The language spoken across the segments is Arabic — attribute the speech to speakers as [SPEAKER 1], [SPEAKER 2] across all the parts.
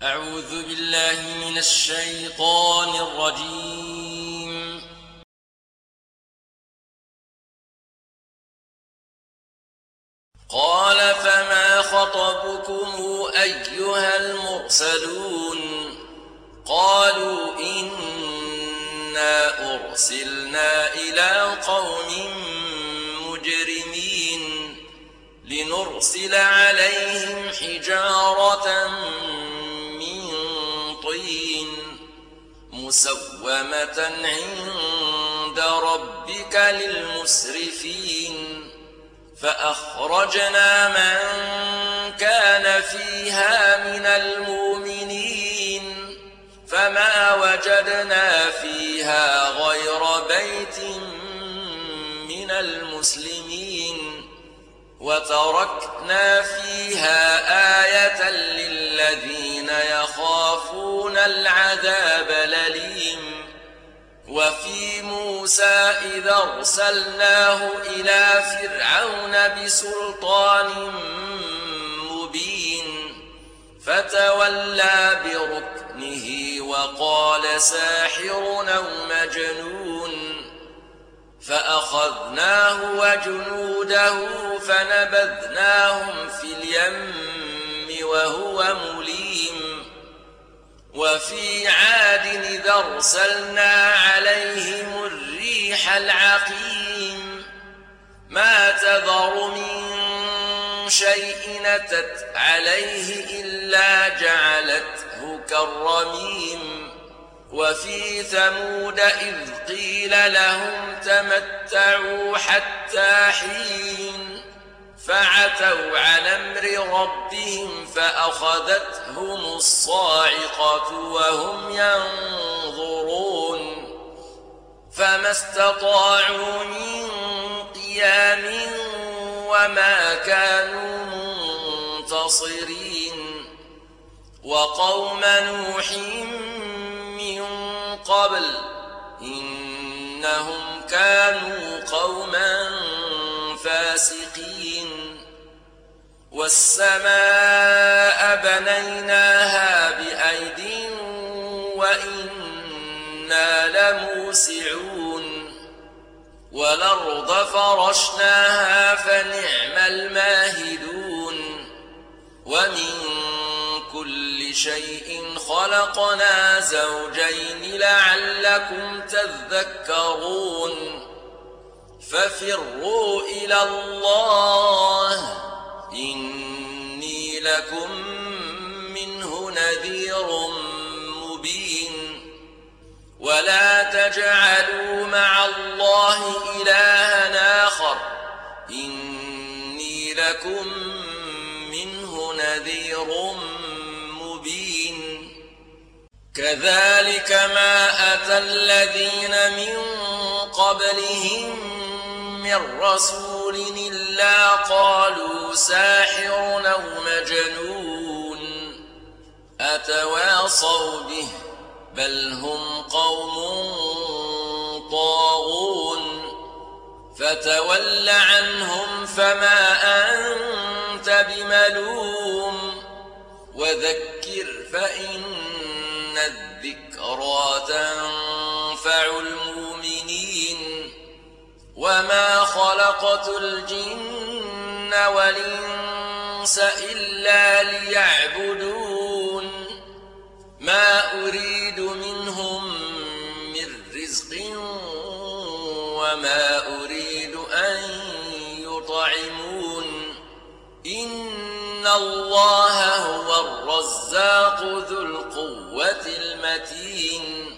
[SPEAKER 1] أعوذ بالله من الشيطان الرجيم. قال فما خطبكم أيها المرسلون؟ قالوا إنا أرسلنا إلى قوم مجرمين لنرسل عليهم حجارة من طين مسومة عند ربك للمسرفين فأخرجنا من كان فيها من المؤمنين فما وجدنا فيها غير بيت من المسلمين وتركنا فيها آية للذين يخافون العذاب الأليم. وفي موسى إذا أرسلناه إلى فرعون بسلطان مبين فتولى بركنه وقال ساحر أو مجنون فأخذناه وجنوده فنبذناهم في اليم وهو مليم. وفي عاد إذا أرسلنا عليهم الريح العقيم ما تذر من شيء أتت عليه إلا جعلته كالرميم. وفي ثمود إذ قيل لهم تمتعوا حتى حين فعتوا عن أمر ربهم فأخذتهم الصاعقة وهم ينظرون فما استطاعوا من قيام وما كانوا منتصرين. وقوم نوح من قبل إنهم كانوا قوما فاسقين. والسماء بنيناها بأيد وإنا لموسعون. والأرض فرشناها فنعم الماهدون. ومن كل شيء خلقنا زوجين لعلكم تذكرون. ففروا إلى الله إني لكم منه نذير مبين. ولا تجعلوا مع الله إلها آخر إني لكم منه نذير مبين. كذلك ما أتى الذين من قبلهم من رسول إلا قالوا ساحر أو مجنون أتواصوا به بل هم قوم طاغون. فتول عنهم فما أنت بملوم وذكر فإن الذكرى تنفع المؤمنين. وما خلقت الجن والإنس إلا ليعبدون ما أريد منهم من رزق وما أريد أن يطعمون إن الله هو الرزاق ذو القوة المتين.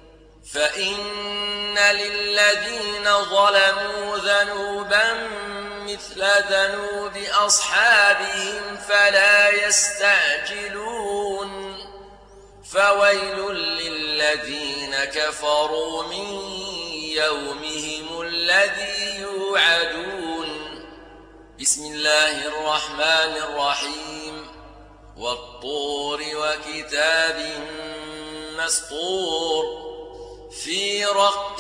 [SPEAKER 1] فإن للذين ظلموا ذنوبا مثل ذنوب أصحابهم فلا يستعجلون. فويل للذين كفروا من يومهم الذي يوعدون. بسم الله الرحمن الرحيم. والطور وكتاب مسطور في رق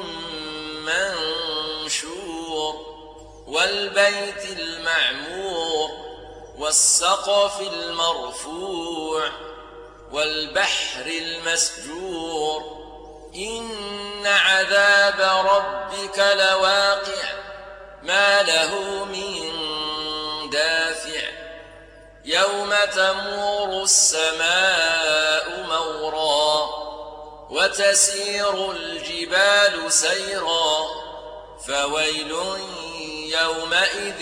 [SPEAKER 1] منشور والبيت المعمور والسقف المرفوع والبحر المسجور إن عذاب ربك لواقع ما له من دافع يوم تمور السماء مورا وتسير الجبال سيرا فويل يومئذ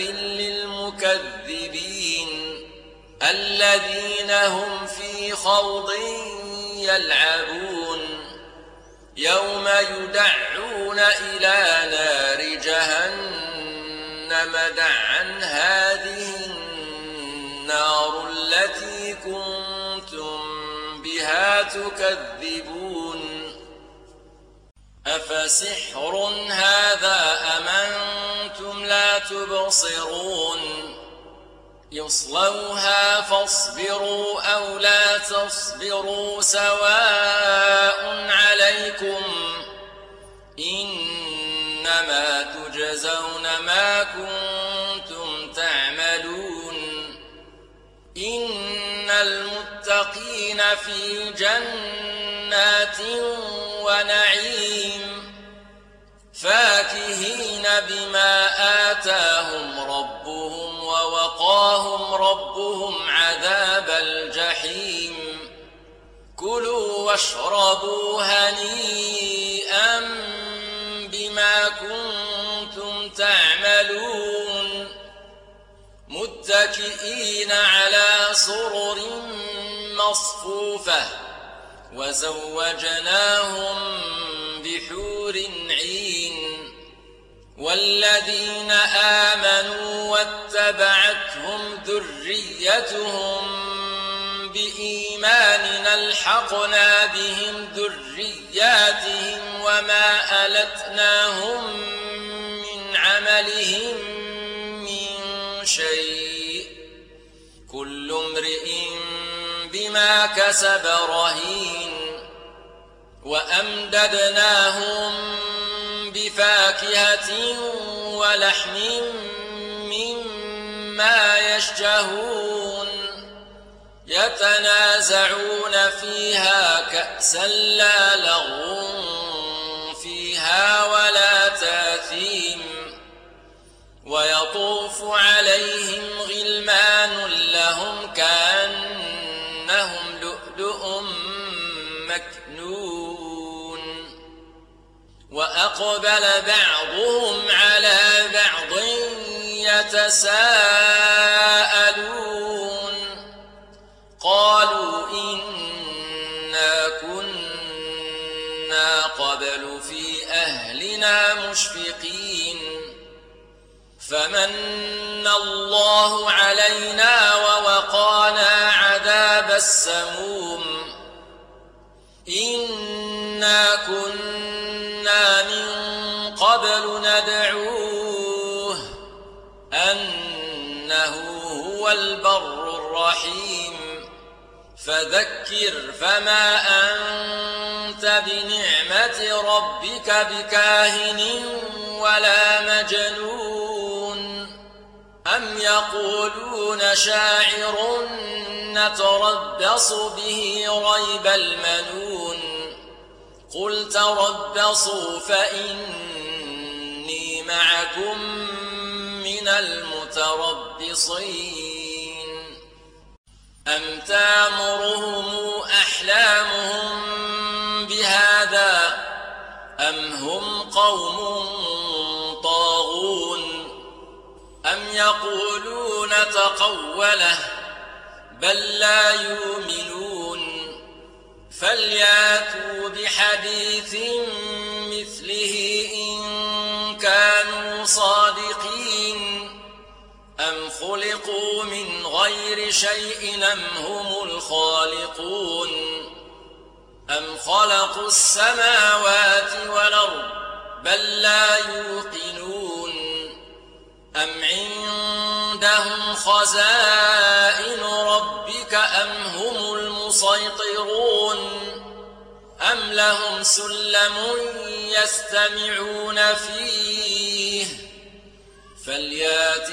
[SPEAKER 1] للمكذبين الذين هم في خوض يلعبون يوم يدعون إلى نار جهنم دعا هذه النار التي كنتم بها تكذبون أفسحر هذا أم أنتم لا تبصرون يصلوها فاصبروا أو لا تصبروا سواء عليكم إنما تجزون ما كنتم تعملون إن المتقين في جنات ونعيم فاكهين بما آتاهم ربهم ووقاهم ربهم عذاب الجحيم كلوا واشربوا هنيئا بما كنتم تعملون متكئين على سرر مصفوفة وزوجناهم بحور عين والذين آمنوا واتبعتهم ذريتهم بإيمان ألحقنا بهم ذرياتهم وما ألتناهم من عملهم من شيء كل امرئ بما كسب رهين وأمددناهم بفاكهة ولحم مما يشتهون يتنازعون فيها كأسا لا لغو فيها ولا تاثيم ويطوف عليهم غلمان لهم كأنهم لؤلؤ مكنون وأقبل بعضهم على بعض يتساءلون قالوا إنا كنا قبل في أهلنا مشفقين فمن الله علينا ووقانا عذاب السموم إنا كنا من قبل ندعوه أنه هو البر الرحيم فذكر فما أنت بنعمة ربك بكاهن ولا مجنون أم يقولون شاعر نتربص به ريب المنون قل تربصوا فإني معكم من المتربصين أم تامرهم أحلامهم بهذا أم هم قوم طاغون أم يقولون تقوله بل لا يؤمنون فلياتوا بحديث مثله إن كانوا صادقين أم خلقوا من غير شيء أم هم الخالقون أم خلقوا السماوات والأرض بل لا يوقنون أم عندهم خزائن ربك أم هم المسيطرون أم لهم سلم يستمعون فيه فليات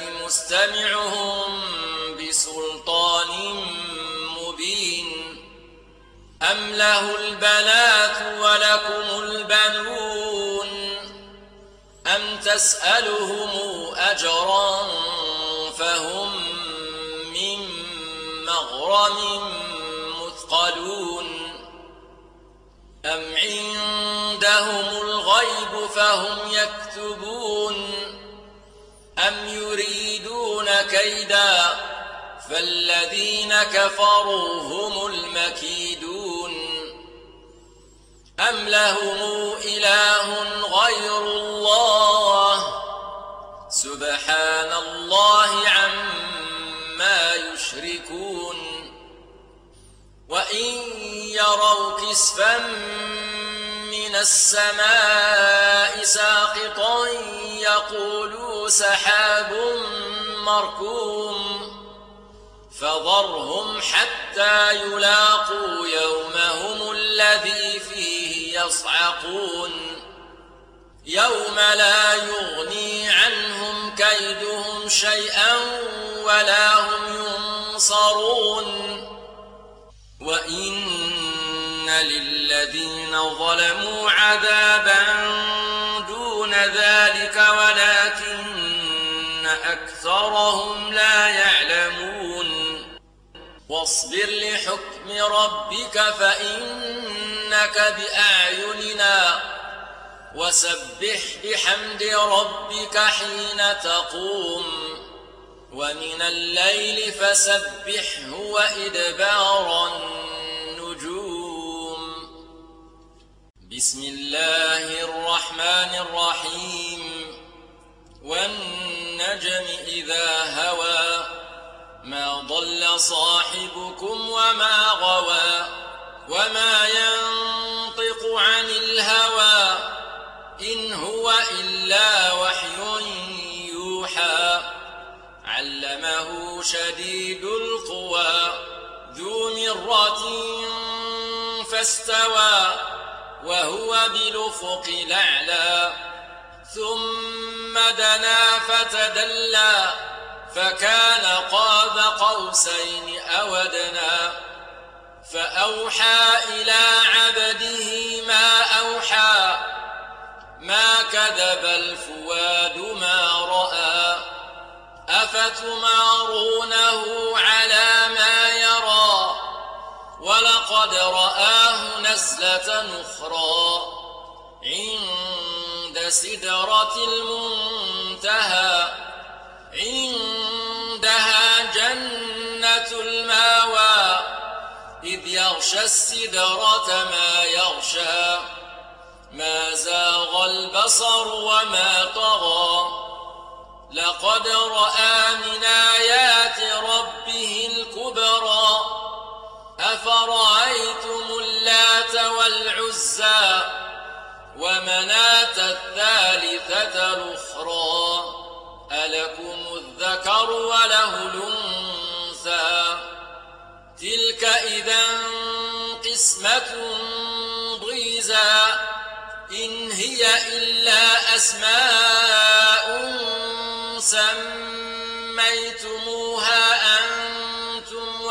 [SPEAKER 1] مستمعهم بسلطان مبين أم له البنات ولكم البنون أم تسألهم أجرا فهم من مغرم مثقلون أم عندهم الغيب فهم يكتبون أم يريدون كيدا فالذين كفروا هم المكيدون أم لهم إله غير الله سبحان الله عما يشركون وإن يروا كسفا من السماء ساقطا يقولوا سحاب مركوم فذرهم حتى يلاقوا يومهم الذي فيه يصعقون يوم لا يغني عنهم كيدهم شيئا ولا هم ينصرون وإن للذين ظلموا عذابا دون ذلك ولكن أكثرهم لا يعلمون واصبر لحكم ربك فإنك بأعيننا وسبح بحمد ربك حين تقوم ومن الليل فسبحه وإدبار النجوم بسم الله الرحمن الرحيم والنجم إذا هوى ما ضل صاحبكم وما غوى وما ينطق عن الهوى إن هو إلا وحي يوحى علمه شديد القوى ذو مرة فاستوى وهو بالأفق الأعلى ثم دنا فتدلى فكان قاب قوسين أو أدنى فأوحى إلى عبده ما أوحى ما كذب الفؤاد ما رأى أفتمارونه على ما يرى ولقد رآه نزلة أخرى عند سدرة المنتهى عندها جنة الماوى إذ يغشى السدرة ما يغشى ما زاغ البصر وما طغى لقد رأى من آيات ربه الكبرى أفرأيتم اللات والعزى ومناة الثالثة الأخرى ألكم الذكر وله الأنثى تلك إذا قسمة ضيزى إن هي إلا أسماء سميتموها أنتم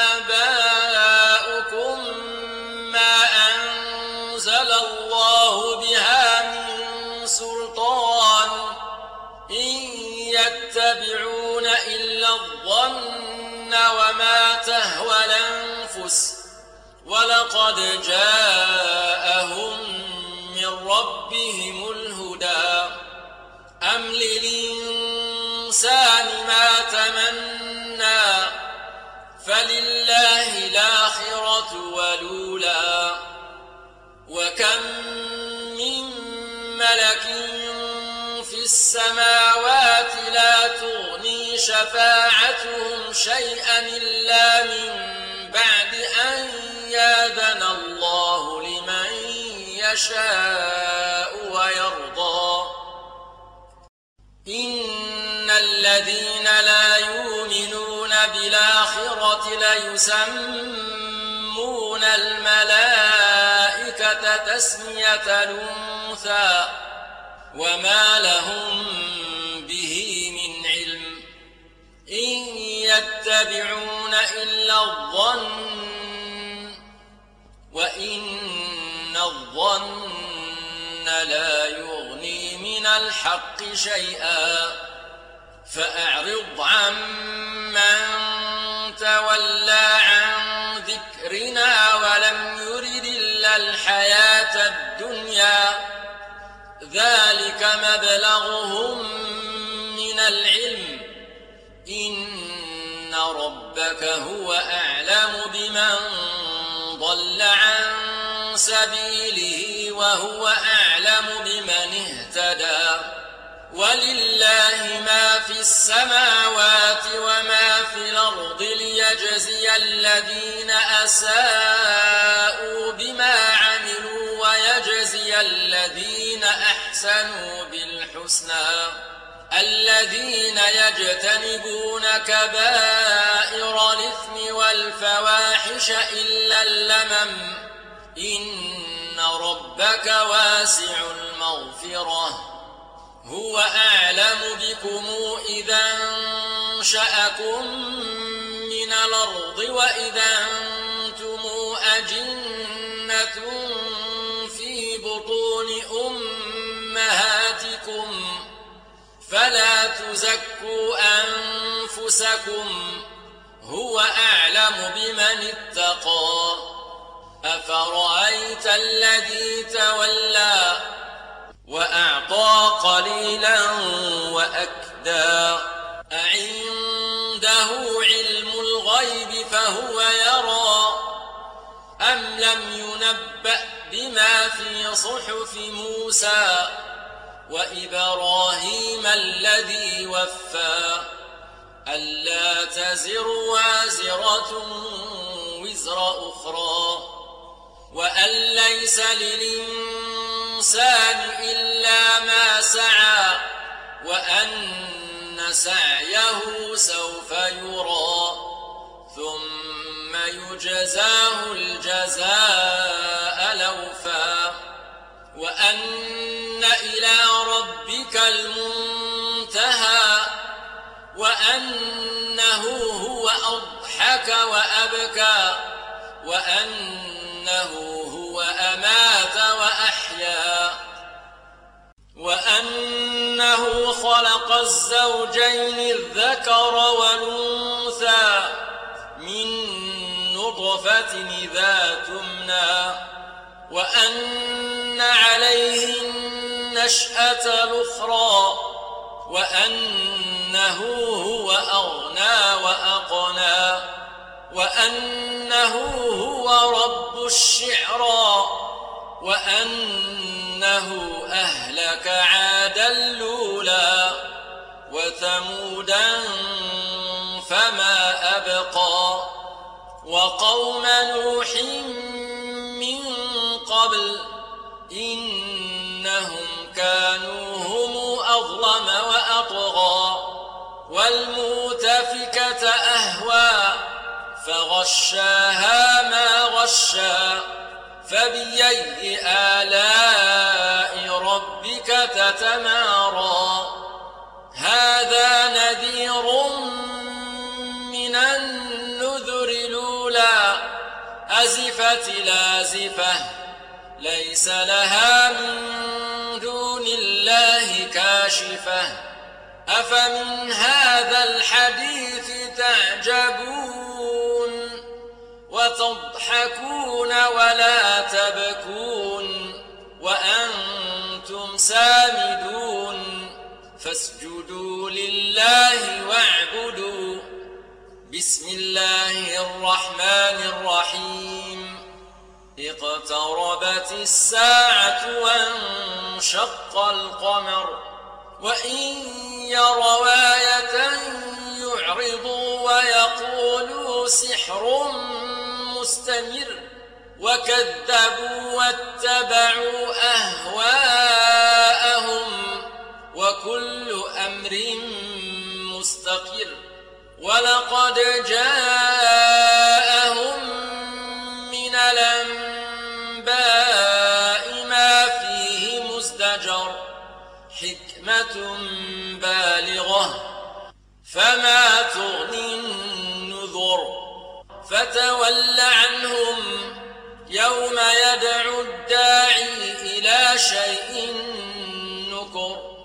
[SPEAKER 1] وآباؤكم ما أنزل الله بها من سلطان إن يتبعون إلا الظن وما تهوى الأنفس ولقد جاءهم من ربهم الهدى أم للإنسان ما تمنى فلله الآخرة والأولى وكم من ملك في السماوات لا تغني شفاعتهم شيئا إلا من بعد أن يأذن الله لمن يشاء ويرضى إن الذين لا يؤمنون بالآخرة ليسمون الملائكة تسمية الأنثى وما لهم به من علم إن يتبعون إلا الظن وإن الظن لا يغني من الحق شيئا فأعرض عمن تولى عن ذكرنا ولم يرد إلا الحياة الدنيا ذلك مبلغهم من العلم إن ربك هو أعلم بمن ضل عن سبيله وهو أعلم بمن اهتدى ولله ما في السماوات وما في الأرض ليجزي الذين أساءوا بما عملوا ويجزي الذين أحسنوا بالحسنى الذين يجتنبون كبائر الإثم والفواحش إلا اللمم إن ربك واسع المغفرة هو أعلم بكم إذا أنشأكم من الأرض وإذا أنتم أجنة في بطون أمهاتكم فلا تزكوا أنفسكم هو أعلم بمن اتقى أفرأيت الذي تولى وأعطى قليلا وأكدى أعنده علم الغيب فهو يرى أم لم ينبأ بما في صحف موسى وإبراهيم الذي وفى ألا تزر وازرة وزر أخرى وأن ليس للإنسان إلا ما سعى وأن سعيه سوف يرى ثم يجزاه الجزاء الأوفى وأن إلى ربك المنتهى وأنه هو أضحك وأبكى وأنه هو أمات وأحيا وأنه خلق الزوجين الذكر والأنثى من نطفة إذا تمنى وأن عليه النشأة الأخرى وأنه هو أغنى وأقنى وأنه هو رب الشعرى وأنه أهلك عادا الأولى وثمودا فما أبقى وقوم نوح من قبل إنهم كانوا هم أظلم وأطغى والمؤتفكة أهوى فغشاها ما غشى فبأي آلاء ربك تتمارى هذا نذير من النذر الأولى أزفت لازفة ليس لها من دون الله كاشفة أفمن هذا الحديث تعجبون وتضحكون ولا تبكون وأنتم سامدون فاسجدوا لله واعبدوا بسم الله الرحمن الرحيم اقتربت الساعة وانشق القمر وإن يروا آية يعرضوا ويقولوا سحر مستمر وكذبوا واتبعوا أهواءهم وكل أمر مستقر ولقد جاءهم من الأنباء ما فيه مزدجر حكمة بالغة فما تغني النذر فتول عنهم يوم يدعو الداعي إلى شيء نكر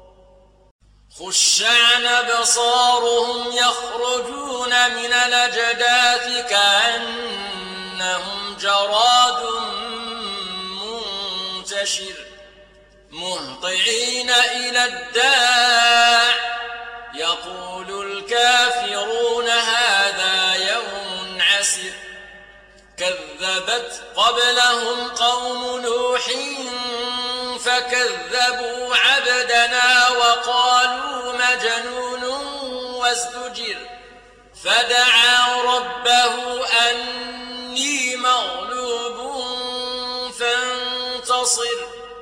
[SPEAKER 1] خش عن أبصارهم يخرجون من الأجداث كأنهم جراد منتشر مهطعين إلى الداع يقول الكافرون هذا يوم عسر كذبت قبلهم قوم نوح فكذبوا عبدنا وقالوا مجنون وازدجر فدعا ربه أني مغلوب فانتصر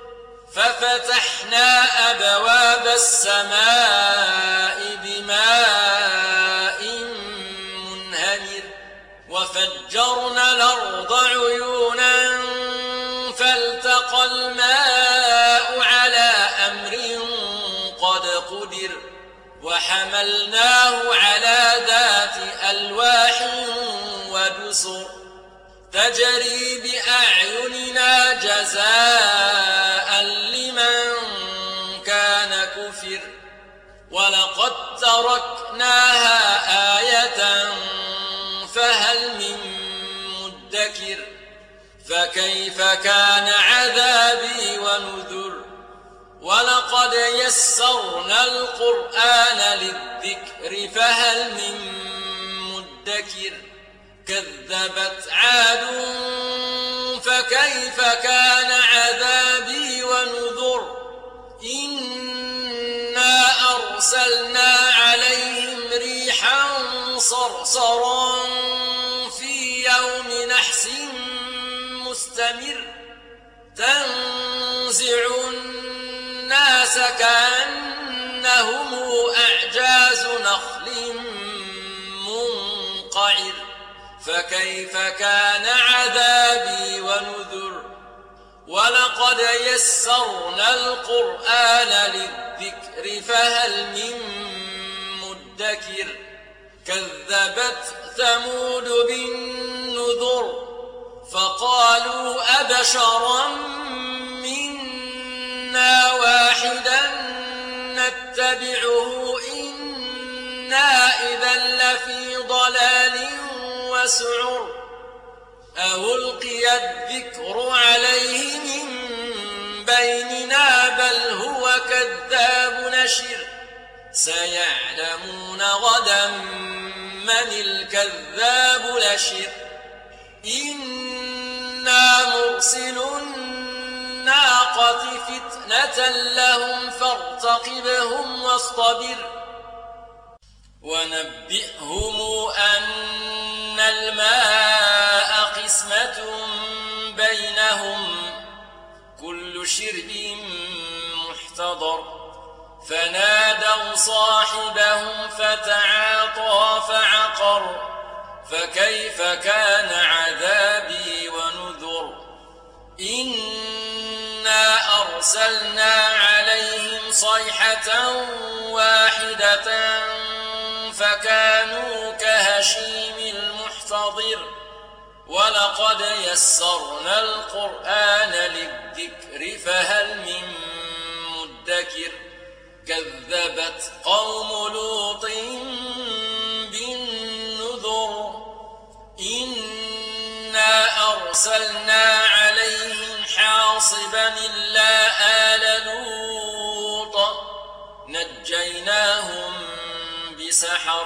[SPEAKER 1] ففتحنا أبواب السماء بماء منهمر وفجرنا الأرض عيونا فالتقى الماء على أمر قد قدر وحملناه على ذات ألواح ودسر تجري بأعيننا جزاء لمن كان كفر ولقد تركناها آية فهل من مدكر فكيف كان عذابي ونذر ولقد يسرنا القرآن للذكر فهل من مدكر كذبت عاد فكيف كان عذابي ونذر إنا أرسلنا عليهم ريحا صرصرا في يوم نحس مستمر تنزع الناس كأنهم أعجاز نخل منقعر فكيف كان عذابي ونذر ولقد يسرنا القرآن للذكر فهل من مدكر كذبت ثمود بالنذر فقالوا أبشرا منا واحدا نتبعه إنا إذا لفي ضلال وسعر ألقي الذكر عليه من بيننا بل هو كذاب نشر سيعلمون غدا من الكذاب الأشر إنا مرسل الناقة فتنة لهم فارتقبهم واصطبر ونبئهم أن الماء قسمة بينهم كل شرب محتضر فنادوا صاحبهم فتعاطى فعقر فكيف كان عذابي ونذر إنا أرسلنا عليهم صيحة واحدة فكانوا كهشيم المحتضر ولقد يسرنا القرآن للذكر فهل من مدكر كذبت قوم لوط بالنذر إنا أرسلنا عليهم حاصبا إلا آل لوط نجيناهم بسحر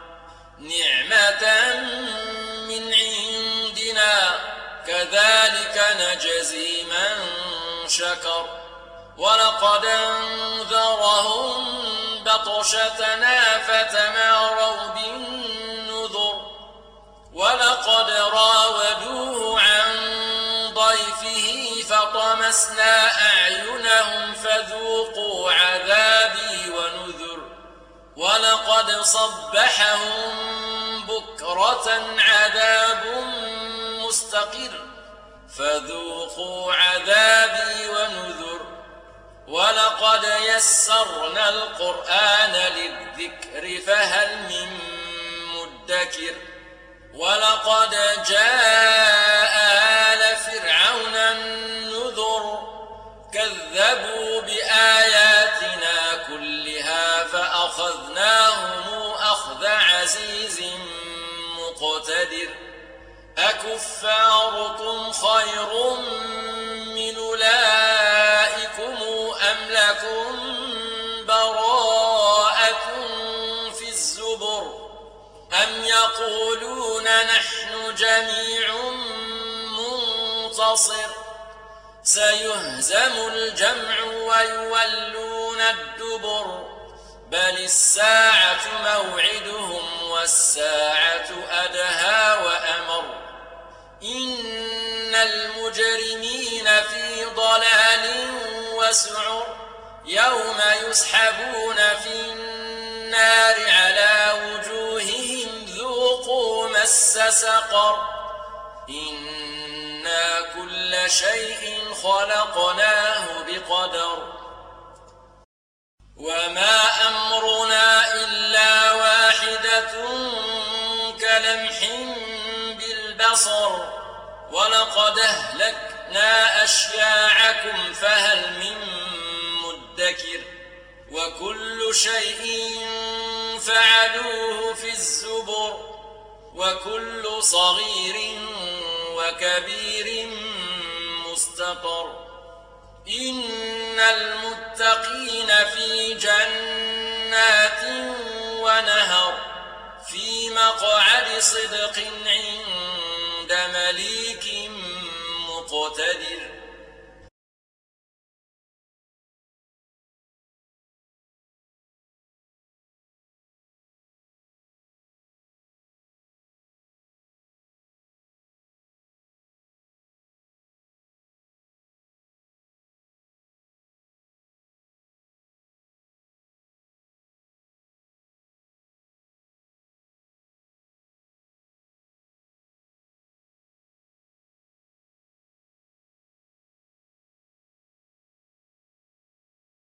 [SPEAKER 1] نعمة من عندنا كذلك نجزي من شكر ولقد انذرهم بطشتنا فتماروا بالنذر ولقد راودوه عن ضيفه فطمسنا أعينهم فذوقوا عذابي ونذر ولقد صبحهم بكرة عذاب مستقر فذوقوا عذابي ونذر ولقد يسرنا القرآن للذكر فهل من مدكر ولقد جاء آل فأخذناهم أخذ عزيز مقتدر أكفاركم خير من أولئكم أم لكم براءة في الزبر أم يقولون نحن جميع منتصر سيهزم الجمع ويولون الدبر بل الساعة موعدهم والساعة أدهى وأمر إن المجرمين في ضلال وسعر يوم يسحبون في النار على وجوههم ذوقوا مس سقر إنا كل شيء خلقناه بقدر وما أمرنا إلا واحدة كلمح بالبصر ولقد أهلكنا أشياعكم فهل من مدكر وكل شيء فعلوه في الزبر وكل صغير وكبير مستقر إن المتقين في جنات ونهر في مقعد صدق عند مليك مقتدر